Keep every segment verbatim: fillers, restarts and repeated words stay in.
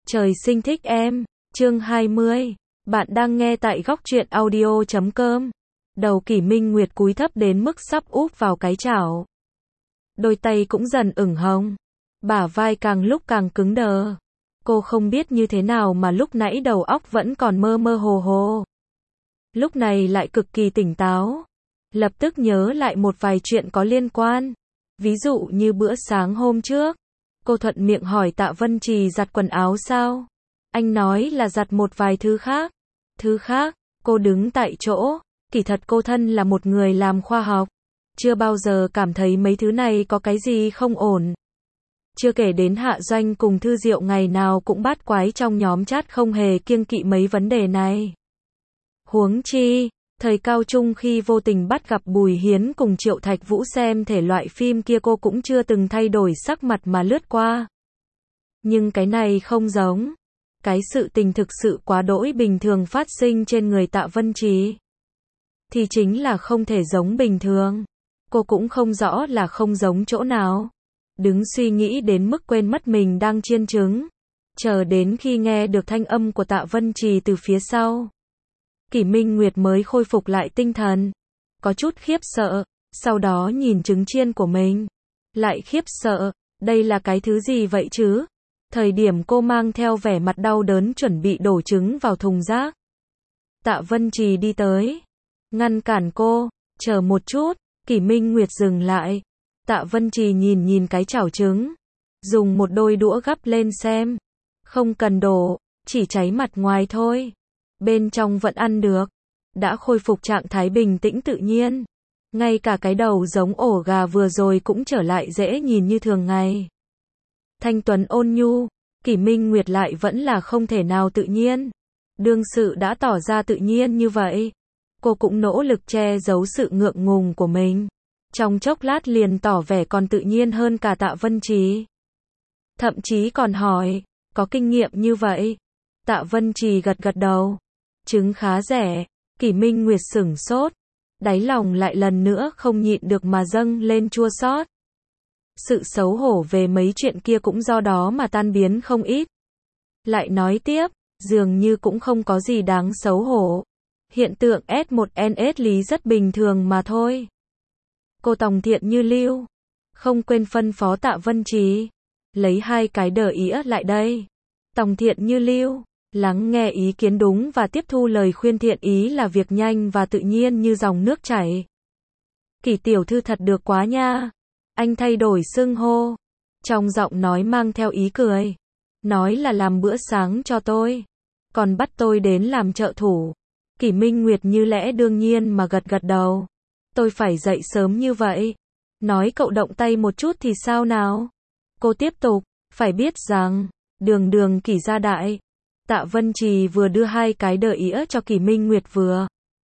Trời sinh thích em, chương hai mươi. Bạn đang nghe tại góc truyện audio chấm com. Đầu Kỷ Minh Nguyệt cúi thấp đến mức sắp úp vào cái chảo. Đôi tay cũng dần ửng hồng. Bả vai càng lúc càng cứng đờ. Cô không biết như thế nào mà lúc nãy đầu óc vẫn còn mơ mơ hồ hồ. Lúc này lại cực kỳ tỉnh táo. Lập tức nhớ lại một vài chuyện có liên quan. Ví dụ như bữa sáng hôm trước. Cô thuận miệng hỏi Tạ Vân Trì giặt quần áo sao? Anh nói là giặt một vài thứ khác. Thứ khác, cô đứng tại chỗ. Kỳ thật cô thân là một người làm khoa học. Chưa bao giờ cảm thấy mấy thứ này có cái gì không ổn. Chưa kể đến Hạ Doanh cùng Thư Diệu ngày nào cũng bát quái trong nhóm chat không hề kiêng kỵ mấy vấn đề này. Huống chi, thời cao trung khi vô tình bắt gặp Bùi Hiến cùng Triệu Thạch Vũ xem thể loại phim kia cô cũng chưa từng thay đổi sắc mặt mà lướt qua. Nhưng cái này không giống. Cái sự tình thực sự quá đỗi bình thường phát sinh trên người Tạ Vân Trì. Thì chính là không thể giống bình thường. Cô cũng không rõ là không giống chỗ nào. Đứng suy nghĩ đến mức quên mất mình đang chiên trứng. Chờ đến khi nghe được thanh âm của Tạ Vân Trì từ phía sau. Kỷ Minh Nguyệt mới khôi phục lại tinh thần. Có chút khiếp sợ. Sau đó nhìn trứng chiên của mình. Lại khiếp sợ. Đây là cái thứ gì vậy chứ? Thời điểm cô mang theo vẻ mặt đau đớn chuẩn bị đổ trứng vào thùng rác. Tạ Vân Trì đi tới. Ngăn cản cô. Chờ một chút. Kỷ Minh Nguyệt dừng lại. Tạ Vân Trì nhìn nhìn cái chảo trứng. Dùng một đôi đũa gắp lên xem. Không cần đổ. Chỉ cháy mặt ngoài thôi. Bên trong vẫn ăn được. Đã khôi phục trạng thái bình tĩnh tự nhiên. Ngay cả cái đầu giống ổ gà vừa rồi cũng trở lại dễ nhìn như thường ngày. Thanh tuấn ôn nhu. Kỷ Minh Nguyệt lại vẫn là không thể nào tự nhiên. Đương sự đã tỏ ra tự nhiên như vậy. Cô cũng nỗ lực che giấu sự ngượng ngùng của mình. Trong chốc lát liền tỏ vẻ còn tự nhiên hơn cả Tạ Vân Trì. Thậm chí còn hỏi, có kinh nghiệm như vậy? Tạ Vân Trì gật gật đầu. Trứng khá rẻ. Kỷ Minh Nguyệt sửng sốt. Đáy lòng lại lần nữa không nhịn được mà dâng lên chua xót. Sự xấu hổ về mấy chuyện kia cũng do đó mà tan biến không ít. Lại nói tiếp, dường như cũng không có gì đáng xấu hổ. Hiện tượng S một N S lý rất bình thường mà thôi. Cô tòng thiện như lưu. Không quên phân phó Tạ Vân Trì. Lấy hai cái đờ ĩa lại đây. Tòng thiện như lưu. Lắng nghe ý kiến đúng và tiếp thu lời khuyên thiện ý là việc nhanh và tự nhiên như dòng nước chảy. Kỷ tiểu thư thật được quá nha. Anh thay đổi xưng hô. Trong giọng nói mang theo ý cười. Nói là làm bữa sáng cho tôi. Còn bắt tôi đến làm trợ thủ. Kỷ Minh Nguyệt như lẽ đương nhiên mà gật gật đầu. Tôi phải dậy sớm như vậy. Nói cậu động tay một chút thì sao nào? Cô tiếp tục. Phải biết rằng, đường đường Kỷ gia đại. Tạ Vân Trì vừa đưa hai cái đờ ĩa cho Kỷ Minh Nguyệt vừa.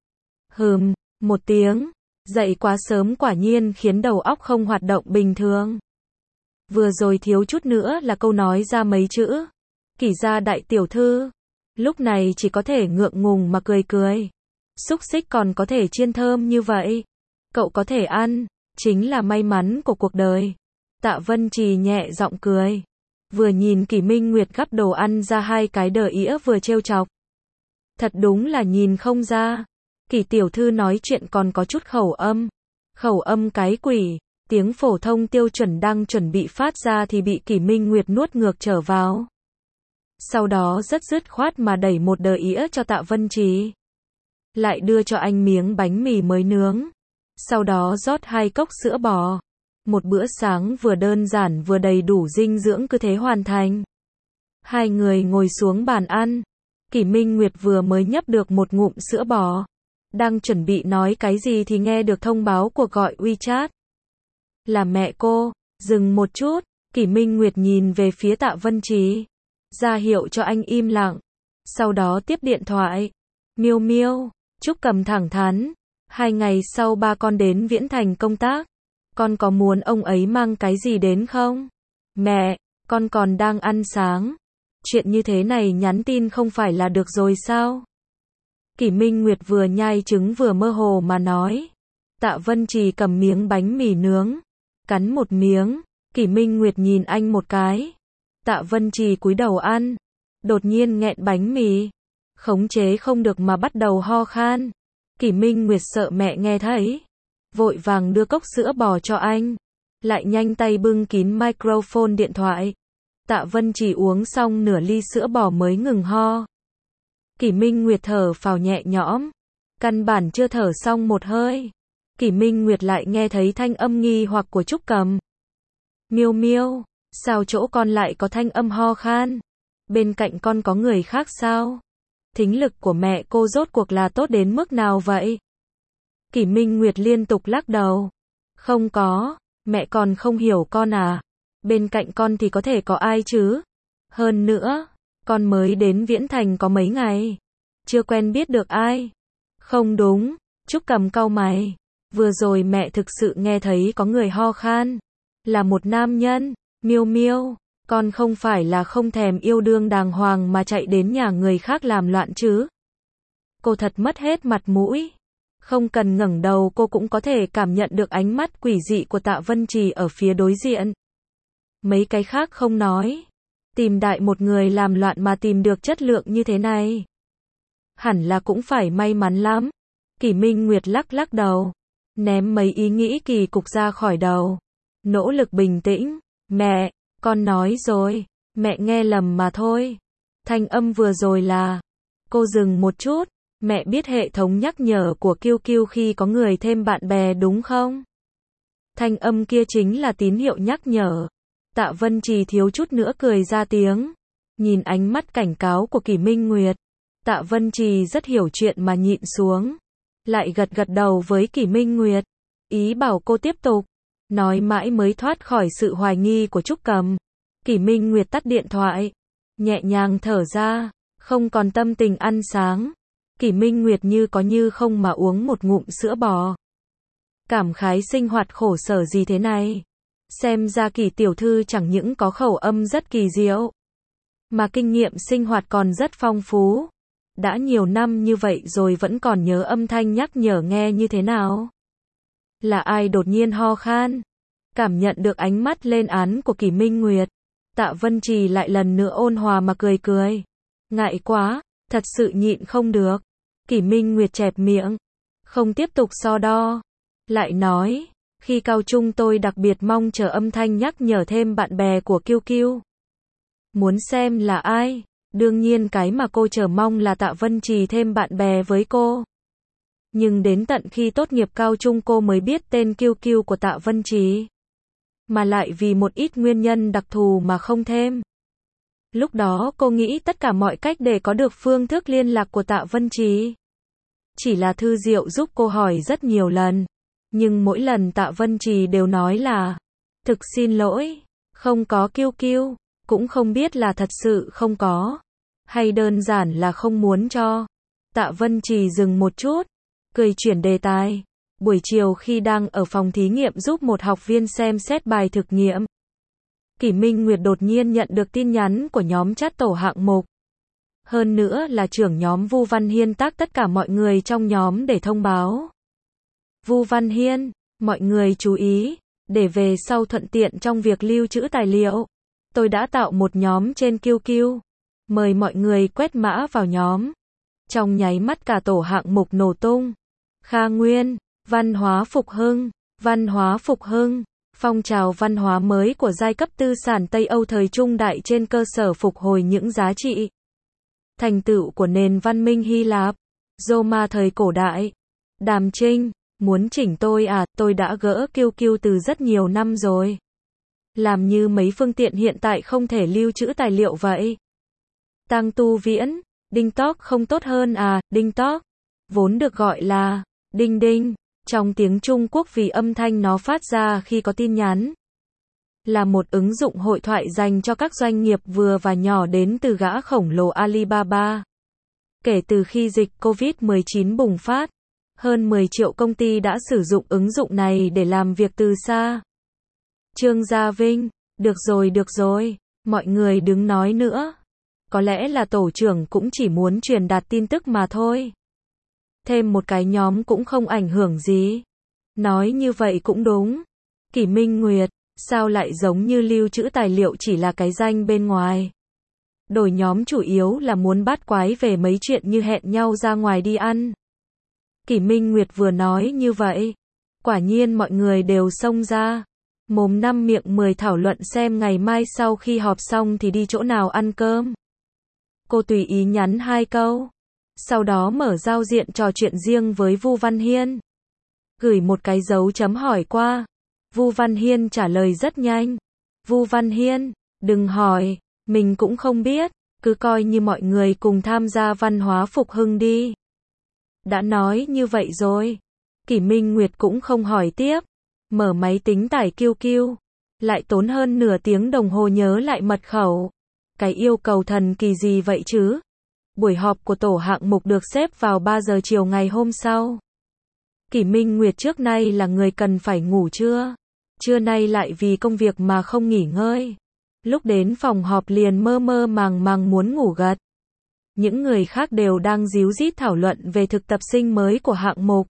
Hừm, một tiếng. Dậy quá sớm quả nhiên khiến đầu óc không hoạt động bình thường. Vừa rồi thiếu chút nữa là câu nói ra mấy chữ. Kỷ gia đại tiểu thư. Lúc này chỉ có thể ngượng ngùng mà cười cười. Xúc xích còn có thể chiên thơm như vậy. Cậu có thể ăn. Chính là may mắn của cuộc đời. Tạ Vân Trì nhẹ giọng cười. Vừa nhìn Kỷ Minh Nguyệt gắp đồ ăn ra hai cái đờ ĩa vừa trêu chọc. Thật đúng là nhìn không ra. Kỷ tiểu thư nói chuyện còn có chút khẩu âm. Khẩu âm cái quỷ. Tiếng phổ thông tiêu chuẩn đang chuẩn bị phát ra thì bị Kỷ Minh Nguyệt nuốt ngược trở vào. Sau đó rất dứt khoát mà đẩy một đờ ĩa cho Tạ Vân Trì. Lại đưa cho anh miếng bánh mì mới nướng. Sau đó rót hai cốc sữa bò. Một bữa sáng vừa đơn giản vừa đầy đủ dinh dưỡng cứ thế hoàn thành. Hai người ngồi xuống bàn ăn. Kỷ Minh Nguyệt vừa mới nhấp được một ngụm sữa bò. Đang chuẩn bị nói cái gì thì nghe được thông báo cuộc gọi WeChat. Là mẹ cô. Dừng một chút. Kỷ Minh Nguyệt nhìn về phía Tạ Vân Trì. Ra hiệu cho anh im lặng. Sau đó tiếp điện thoại. Miêu miêu. Trúc Cầm thẳng thắn. Hai ngày sau ba con đến Viễn Thành công tác. Con có muốn ông ấy mang cái gì đến không? Mẹ, con còn đang ăn sáng. Chuyện như thế này nhắn tin không phải là được rồi sao? Kỷ Minh Nguyệt vừa nhai trứng vừa mơ hồ mà nói. Tạ Vân Trì cầm miếng bánh mì nướng. Cắn một miếng. Kỷ Minh Nguyệt nhìn anh một cái. Tạ Vân Trì cúi đầu ăn. đột nhiên nghẹn bánh mì, khống chế không được mà bắt đầu ho khan. Kỷ Minh Nguyệt sợ mẹ nghe thấy, vội vàng đưa cốc sữa bò cho anh, lại nhanh tay bưng kín microphone điện thoại. Tạ Vân Trì uống xong nửa ly sữa bò mới ngừng ho. Kỷ Minh Nguyệt thở phào nhẹ nhõm, căn bản chưa thở xong một hơi, Kỷ Minh Nguyệt lại nghe thấy thanh âm nghi hoặc của Trúc Cầm. Miêu Miêu, sao chỗ con lại có thanh âm ho khan? Bên cạnh con có người khác sao? Thính lực của mẹ cô rốt cuộc là tốt đến mức nào vậy? Kỷ Minh Nguyệt liên tục lắc đầu. Không có, mẹ còn không hiểu con à? Bên cạnh con thì có thể có ai chứ? Hơn nữa, con mới đến Viễn Thành có mấy ngày, chưa quen biết được ai. Không đúng, Trúc Cầm cau mày. Vừa rồi mẹ thực sự nghe thấy có người ho khan, là một nam nhân. Miêu Miêu, con không phải là không thèm yêu đương đàng hoàng mà chạy đến nhà người khác làm loạn chứ? Cô thật mất hết mặt mũi. Không cần ngẩng đầu cô cũng có thể cảm nhận được ánh mắt quỷ dị của Tạ Vân Trì ở phía đối diện. Mấy cái khác không nói, tìm đại một người làm loạn mà tìm được chất lượng như thế này, hẳn là cũng phải may mắn lắm. Kỷ Minh Nguyệt lắc lắc đầu, ném mấy ý nghĩ kỳ cục ra khỏi đầu, nỗ lực bình tĩnh. Mẹ, con nói rồi, mẹ nghe lầm mà thôi. Thanh âm vừa rồi là... Cô dừng một chút, mẹ biết hệ thống nhắc nhở của Q Q khi có người thêm bạn bè đúng không? Thanh âm kia chính là tín hiệu nhắc nhở. Tạ Vân Trì thiếu chút nữa cười ra tiếng, nhìn ánh mắt cảnh cáo của Kỷ Minh Nguyệt. Tạ Vân Trì rất hiểu chuyện mà nhịn xuống, lại gật gật đầu với Kỷ Minh Nguyệt, ý bảo cô tiếp tục. Nói mãi mới thoát khỏi sự hoài nghi của Trúc Cầm. Kỷ Minh Nguyệt tắt điện thoại, nhẹ nhàng thở ra, không còn tâm tình ăn sáng. Kỷ Minh Nguyệt như có như không mà uống một ngụm sữa bò. Cảm khái sinh hoạt khổ sở gì thế này. Xem ra Kỷ tiểu thư chẳng những có khẩu âm rất kỳ diệu, mà kinh nghiệm sinh hoạt còn rất phong phú. Đã nhiều năm như vậy rồi vẫn còn nhớ âm thanh nhắc nhở nghe như thế nào. Là ai đột nhiên ho khan? Cảm nhận được ánh mắt lên án của Kỷ Minh Nguyệt, Tạ Vân Trì lại lần nữa ôn hòa mà cười cười. Ngại quá, thật sự nhịn không được. Kỷ Minh Nguyệt chẹp miệng, không tiếp tục so đo. Lại nói, khi cao trung tôi đặc biệt mong chờ âm thanh nhắc nhở thêm bạn bè của Q Q. Muốn xem là ai? Đương nhiên cái mà cô chờ mong là Tạ Vân Trì thêm bạn bè với cô. Nhưng đến tận khi tốt nghiệp cao trung cô mới biết tên Q Q của Tạ Vân Trì. Mà lại vì một ít nguyên nhân đặc thù mà không thêm. Lúc đó cô nghĩ tất cả mọi cách để có được phương thức liên lạc của Tạ Vân Trì. Chỉ là Thư Diệu giúp cô hỏi rất nhiều lần. Nhưng mỗi lần Tạ Vân Trì đều nói là thực xin lỗi, không có Q Q. Cũng không biết là thật sự không có, hay đơn giản là không muốn cho. Tạ Vân Trì dừng một chút, cười chuyển đề tài. Buổi chiều khi đang ở phòng thí nghiệm giúp một học viên xem xét bài thực nghiệm, Kỷ Minh Nguyệt đột nhiên nhận được tin nhắn của nhóm chat tổ hạng mục. Hơn nữa là trưởng nhóm Vu Văn Hiên tag tất cả mọi người trong nhóm để thông báo. Vu Văn Hiên, mọi người chú ý, để về sau thuận tiện trong việc lưu trữ tài liệu. Tôi đã tạo một nhóm trên Q Q. Mời mọi người quét mã vào nhóm. Trong nháy mắt cả tổ hạng mục nổ tung. Kha Nguyên, văn hóa phục hưng, văn hóa phục hưng, phong trào văn hóa mới của giai cấp tư sản Tây Âu thời trung đại trên cơ sở phục hồi những giá trị, thành tựu của nền văn minh Hy Lạp, Roma thời cổ đại. Đàm Trinh, muốn chỉnh tôi à, tôi đã gỡ Q Q từ rất nhiều năm rồi. Làm như mấy phương tiện hiện tại không thể lưu trữ tài liệu vậy. Tăng Tu Viễn, Đinh Talk không tốt hơn à? Đinh Talk, vốn được gọi là Đinh Đinh, trong tiếng Trung Quốc vì âm thanh nó phát ra khi có tin nhắn. Là một ứng dụng hội thoại dành cho các doanh nghiệp vừa và nhỏ đến từ gã khổng lồ Alibaba. Kể từ khi dịch Covid mười chín bùng phát, hơn mười triệu công ty đã sử dụng ứng dụng này để làm việc từ xa. Trương Gia Vinh, được rồi được rồi, mọi người đừng nói nữa. Có lẽ là tổ trưởng cũng chỉ muốn truyền đạt tin tức mà thôi. Thêm một cái nhóm cũng không ảnh hưởng gì. Nói như vậy cũng đúng. Kỷ Minh Nguyệt, sao lại giống như lưu trữ tài liệu chỉ là cái danh bên ngoài. Đổi nhóm chủ yếu là muốn bắt quái về mấy chuyện như hẹn nhau ra ngoài đi ăn. Kỷ Minh Nguyệt vừa nói như vậy, quả nhiên mọi người đều xông ra, mồm năm miệng mười thảo luận xem ngày mai sau khi họp xong thì đi chỗ nào ăn cơm. Cô tùy ý nhắn hai câu, sau đó mở giao diện trò chuyện riêng với Vu Văn Hiên. Gửi một cái dấu chấm hỏi qua. Vu Văn Hiên trả lời rất nhanh. Vu Văn Hiên, đừng hỏi, mình cũng không biết, cứ coi như mọi người cùng tham gia văn hóa phục hưng đi. Đã nói như vậy rồi. Kỷ Minh Nguyệt cũng không hỏi tiếp. Mở máy tính tải Q Q. Lại tốn hơn nửa tiếng đồng hồ nhớ lại mật khẩu. Cái yêu cầu thần kỳ gì vậy chứ? Buổi họp của tổ hạng mục được xếp vào ba giờ chiều ngày hôm sau. Kỷ Minh Nguyệt trước nay là người cần phải ngủ trưa. Trưa nay lại vì công việc mà không nghỉ ngơi. Lúc đến phòng họp liền mơ mơ màng màng muốn ngủ gật. Những người khác đều đang díu dít thảo luận về thực tập sinh mới của hạng mục.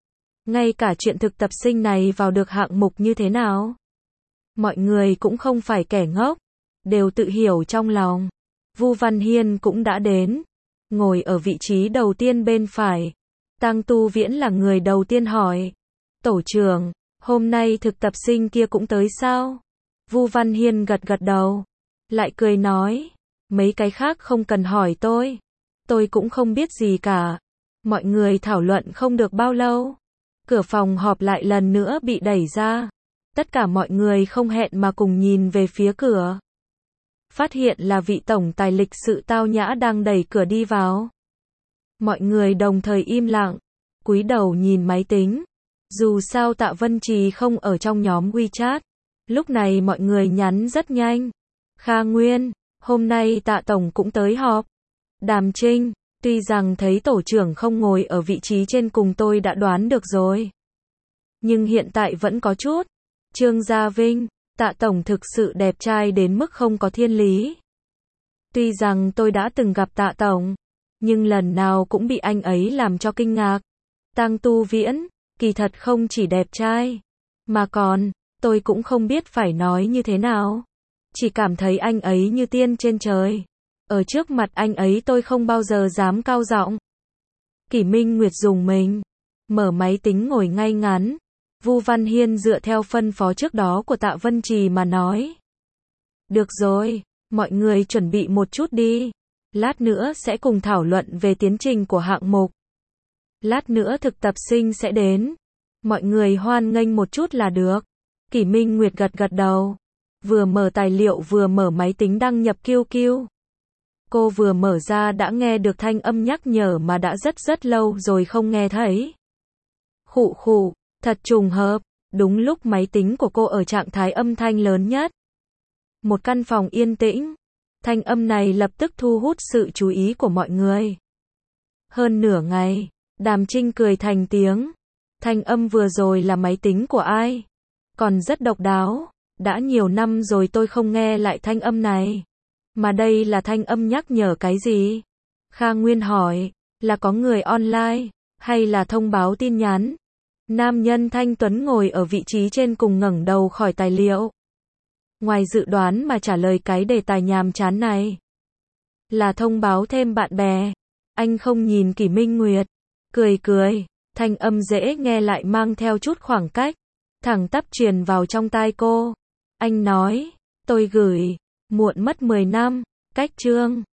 Ngay cả chuyện thực tập sinh này vào được hạng mục như thế nào. Mọi người cũng không phải kẻ ngốc, đều tự hiểu trong lòng. Vu Văn Hiên cũng đã đến, ngồi ở vị trí đầu tiên bên phải. Tang Tu Viễn là người đầu tiên hỏi. Tổ trưởng, hôm nay thực tập sinh kia cũng tới sao? Vu Văn Hiên gật gật đầu, lại cười nói, mấy cái khác không cần hỏi tôi. Tôi cũng không biết gì cả. Mọi người thảo luận không được bao lâu. Cửa phòng họp lại lần nữa bị đẩy ra. Tất cả mọi người không hẹn mà cùng nhìn về phía cửa. Phát hiện là vị tổng tài lịch sự tao nhã đang đẩy cửa đi vào. Mọi người đồng thời im lặng, cúi đầu nhìn máy tính. Dù sao Tạ Vân Trì không ở trong nhóm WeChat. Lúc này mọi người nhắn rất nhanh. Kha Nguyên, hôm nay Tạ Tổng cũng tới họp. Đàm Trinh, tuy rằng thấy tổ trưởng không ngồi ở vị trí trên cùng tôi đã đoán được rồi. Nhưng hiện tại vẫn có chút. Trương Gia Vinh, Tạ Tổng thực sự đẹp trai đến mức không có thiên lý. Tuy rằng tôi đã từng gặp Tạ Tổng, nhưng lần nào cũng bị anh ấy làm cho kinh ngạc. Tang Tu Viễn, kỳ thật không chỉ đẹp trai, mà còn, tôi cũng không biết phải nói như thế nào. Chỉ cảm thấy anh ấy như tiên trên trời. Ở trước mặt anh ấy tôi không bao giờ dám cao giọng. Kỷ Minh Nguyệt dùng mình, mở máy tính ngồi ngay ngắn. Vu Văn Hiên dựa theo phân phó trước đó của Tạ Vân Trì mà nói. Được rồi, mọi người chuẩn bị một chút đi. Lát nữa sẽ cùng thảo luận về tiến trình của hạng mục. Lát nữa thực tập sinh sẽ đến. Mọi người hoan nghênh một chút là được. Kỷ Minh Nguyệt gật gật đầu. Vừa mở tài liệu vừa mở máy tính đăng nhập Q Q. Cô vừa mở ra đã nghe được thanh âm nhắc nhở mà đã rất rất lâu rồi không nghe thấy. Khụ khụ, thật trùng hợp, đúng lúc máy tính của cô ở trạng thái âm thanh lớn nhất. Một căn phòng yên tĩnh, thanh âm này lập tức thu hút sự chú ý của mọi người. Hơn nửa ngày, Đàm Trinh cười thành tiếng. Thanh âm vừa rồi là máy tính của ai? Còn rất độc đáo, đã nhiều năm rồi tôi không nghe lại thanh âm này. Mà đây là thanh âm nhắc nhở cái gì? Kha Nguyên hỏi, là có người online, hay là thông báo tin nhắn? Nam nhân thanh tuấn ngồi ở vị trí trên cùng ngẩng đầu khỏi tài liệu. Ngoài dự đoán mà trả lời cái đề tài nhàm chán này. Là thông báo thêm bạn bè. Anh không nhìn Kỷ Minh Nguyệt. Cười cười, thanh âm dễ nghe lại mang theo chút khoảng cách. Thẳng tắp truyền vào trong tai cô. Anh nói, tôi gửi, muộn mất mười năm, cách chương.